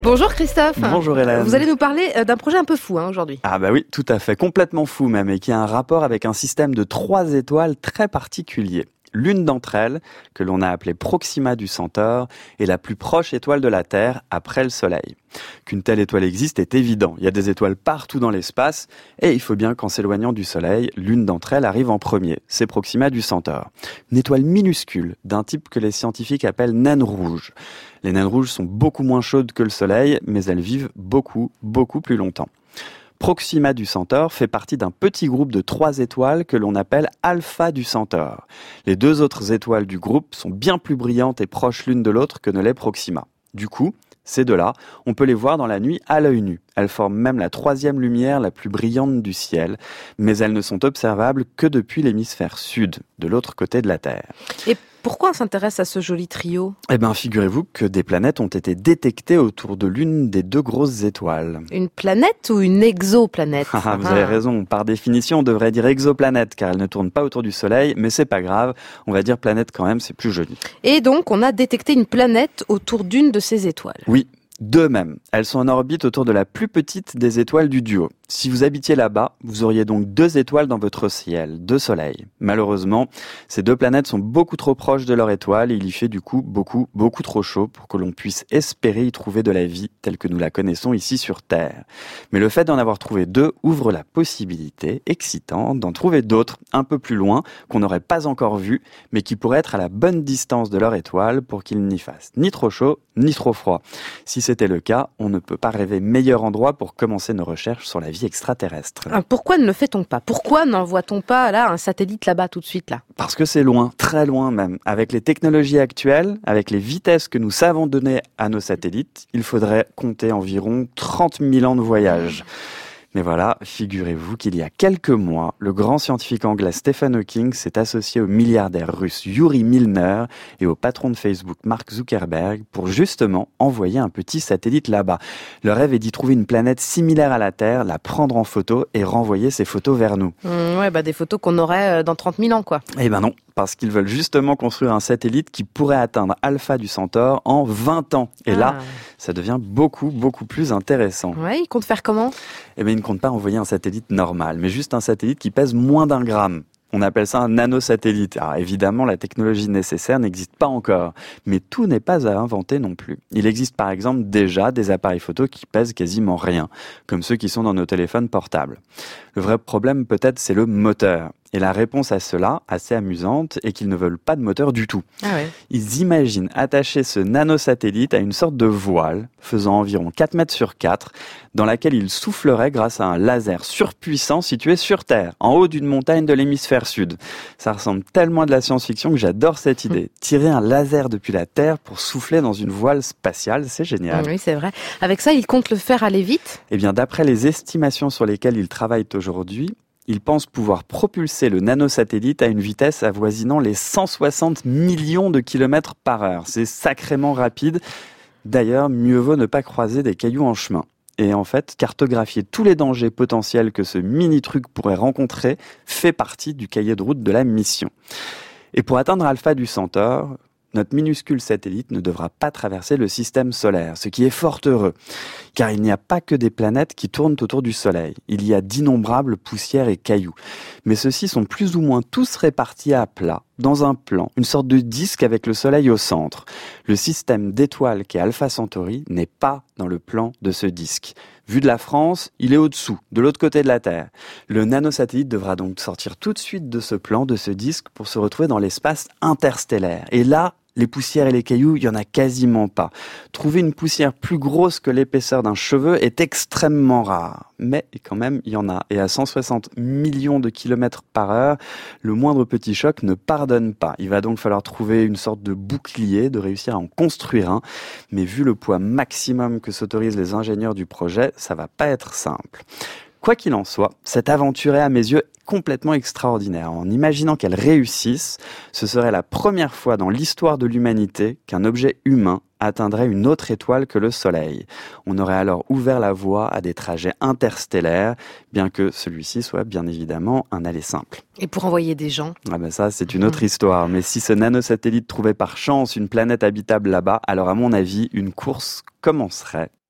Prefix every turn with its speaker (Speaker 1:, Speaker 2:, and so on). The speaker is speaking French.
Speaker 1: Bonjour Christophe.
Speaker 2: Bonjour Hélène.
Speaker 1: Vous allez nous parler d'un projet un peu fou aujourd'hui.
Speaker 2: Ah bah oui, tout à fait, complètement fou même, et qui a un rapport avec un système de 3 étoiles très particulier. L'une d'entre elles, que l'on a appelée Proxima du Centaure, est la plus proche étoile de la Terre après le Soleil. Qu'une telle étoile existe est évident. Il y a des étoiles partout dans l'espace, et il faut bien qu'en s'éloignant du Soleil, l'une d'entre elles arrive en premier. C'est Proxima du Centaure. Une étoile minuscule, d'un type que les scientifiques appellent naine rouge. Les naines rouges sont beaucoup moins chaudes que le Soleil, mais elles vivent beaucoup plus longtemps. Proxima du Centaure fait partie d'un petit groupe de 3 étoiles que l'on appelle Alpha du Centaure. Les 2 autres étoiles du groupe sont bien plus brillantes et proches l'une de l'autre que ne l'est Proxima. Du coup, ces deux-là, on peut les voir dans la nuit à l'œil nu. Elles forment même la 3e lumière la plus brillante du ciel, mais elles ne sont observables que depuis l'hémisphère sud, de l'autre côté de la Terre.
Speaker 1: Et pourquoi on s'intéresse à ce joli trio ?
Speaker 2: Eh bien, figurez-vous que des planètes ont été détectées autour de l'une des 2 grosses étoiles.
Speaker 1: Une planète ou une exoplanète ?
Speaker 2: Vous avez raison. Par définition, on devrait dire exoplanète, car elle ne tourne pas autour du Soleil, mais c'est pas grave. On va dire planète quand même, c'est plus joli.
Speaker 1: Et donc, on a détecté une planète autour d'une de ces étoiles.
Speaker 2: Oui. 2 même. Elles sont en orbite autour de la plus petite des étoiles du duo. Si vous habitiez là-bas, vous auriez donc 2 étoiles dans votre ciel, 2 soleils. Malheureusement, ces 2 planètes sont beaucoup trop proches de leur étoile et il y fait du coup beaucoup trop chaud pour que l'on puisse espérer y trouver de la vie telle que nous la connaissons ici sur Terre. Mais le fait d'en avoir trouvé 2 ouvre la possibilité excitante d'en trouver d'autres un peu plus loin qu'on n'aurait pas encore vues, mais qui pourraient être à la bonne distance de leur étoile pour qu'ils n'y fassent ni trop chaud ni trop froid. Si c'était le cas, on ne peut pas rêver meilleur endroit pour commencer nos recherches sur la vie extraterrestre.
Speaker 1: Pourquoi ne le fait-on pas ? Pourquoi n'envoie-t-on pas là un satellite là-bas tout de suite là ?
Speaker 2: Parce que c'est loin, très loin même. Avec les technologies actuelles, avec les vitesses que nous savons donner à nos satellites, il faudrait compter environ 30 000 ans de voyage. Mais voilà, figurez-vous qu'il y a quelques mois, le grand scientifique anglais Stephen Hawking s'est associé au milliardaire russe Yuri Milner et au patron de Facebook Mark Zuckerberg pour justement envoyer un petit satellite là-bas. Le rêve est d'y trouver une planète similaire à la Terre, la prendre en photo et renvoyer ces photos vers nous.
Speaker 1: Des photos qu'on aurait dans 30 000 ans quoi.
Speaker 2: Eh ben non, parce qu'ils veulent justement construire un satellite qui pourrait atteindre Alpha du Centaure en 20 ans. Et là, ça devient beaucoup plus intéressant.
Speaker 1: Ouais, ils comptent faire comment ?
Speaker 2: Eh bien, ils ne comptent pas envoyer un satellite normal, mais juste un satellite qui pèse moins d'1 gramme. On appelle ça un nanosatellite. Alors évidemment, la technologie nécessaire n'existe pas encore, mais tout n'est pas à inventer non plus. Il existe par exemple déjà des appareils photo qui pèsent quasiment rien, comme ceux qui sont dans nos téléphones portables. Le vrai problème peut-être c'est le moteur. Et la réponse à cela, assez amusante, est qu'ils ne veulent pas de moteur du tout. Ils imaginent attacher ce nanosatellite à une sorte de voile, faisant environ 4 mètres sur 4, dans laquelle il soufflerait grâce à un laser surpuissant situé sur Terre, en haut d'une montagne de l'hémisphère sud. Ça ressemble tellement à de la science-fiction que j'adore cette idée. Tirer un laser depuis la Terre pour souffler dans une voile spatiale, c'est génial.
Speaker 1: Oui, c'est vrai. Avec ça, ils comptent le faire aller vite ?
Speaker 2: Eh bien, d'après les estimations sur lesquelles ils travaillent aujourd'hui, ils pensent pouvoir propulser le nanosatellite à une vitesse avoisinant les 160 millions de kilomètres par heure. C'est sacrément rapide. D'ailleurs, mieux vaut ne pas croiser des cailloux en chemin. Et en fait, cartographier tous les dangers potentiels que ce mini-truc pourrait rencontrer fait partie du cahier de route de la mission. Et pour atteindre Alpha du Centaure, notre minuscule satellite ne devra pas traverser le système solaire, ce qui est fort heureux, car il n'y a pas que des planètes qui tournent autour du Soleil. Il y a d'innombrables poussières et cailloux. Mais ceux-ci sont plus ou moins tous répartis à plat, dans un plan, une sorte de disque avec le Soleil au centre. Le système d'étoiles qu'est Alpha Centauri n'est pas dans le plan de ce disque. Vu de la France, il est au-dessous, de l'autre côté de la Terre. Le nanosatellite devra donc sortir tout de suite de ce plan, de ce disque, pour se retrouver dans l'espace interstellaire. Et là, les poussières et les cailloux, il y en a quasiment pas. Trouver une poussière plus grosse que l'épaisseur d'un cheveu est extrêmement rare. Mais quand même, il y en a. Et à 160 millions de kilomètres par heure, le moindre petit choc ne pardonne pas. Il va donc falloir trouver une sorte de bouclier, de réussir à en construire un. Mais vu le poids maximum que s'autorisent les ingénieurs du projet, ça va pas être simple. Quoi qu'il en soit, cette aventure est à mes yeux complètement extraordinaire. En imaginant qu'elle réussisse, ce serait la première fois dans l'histoire de l'humanité qu'un objet humain atteindrait une autre étoile que le Soleil. On aurait alors ouvert la voie à des trajets interstellaires, bien que celui-ci soit bien évidemment un aller simple.
Speaker 1: Et pour envoyer des gens ?
Speaker 2: Ça, c'est une autre histoire. Mais si ce nanosatellite trouvait par chance une planète habitable là-bas, alors à mon avis, une course commencerait.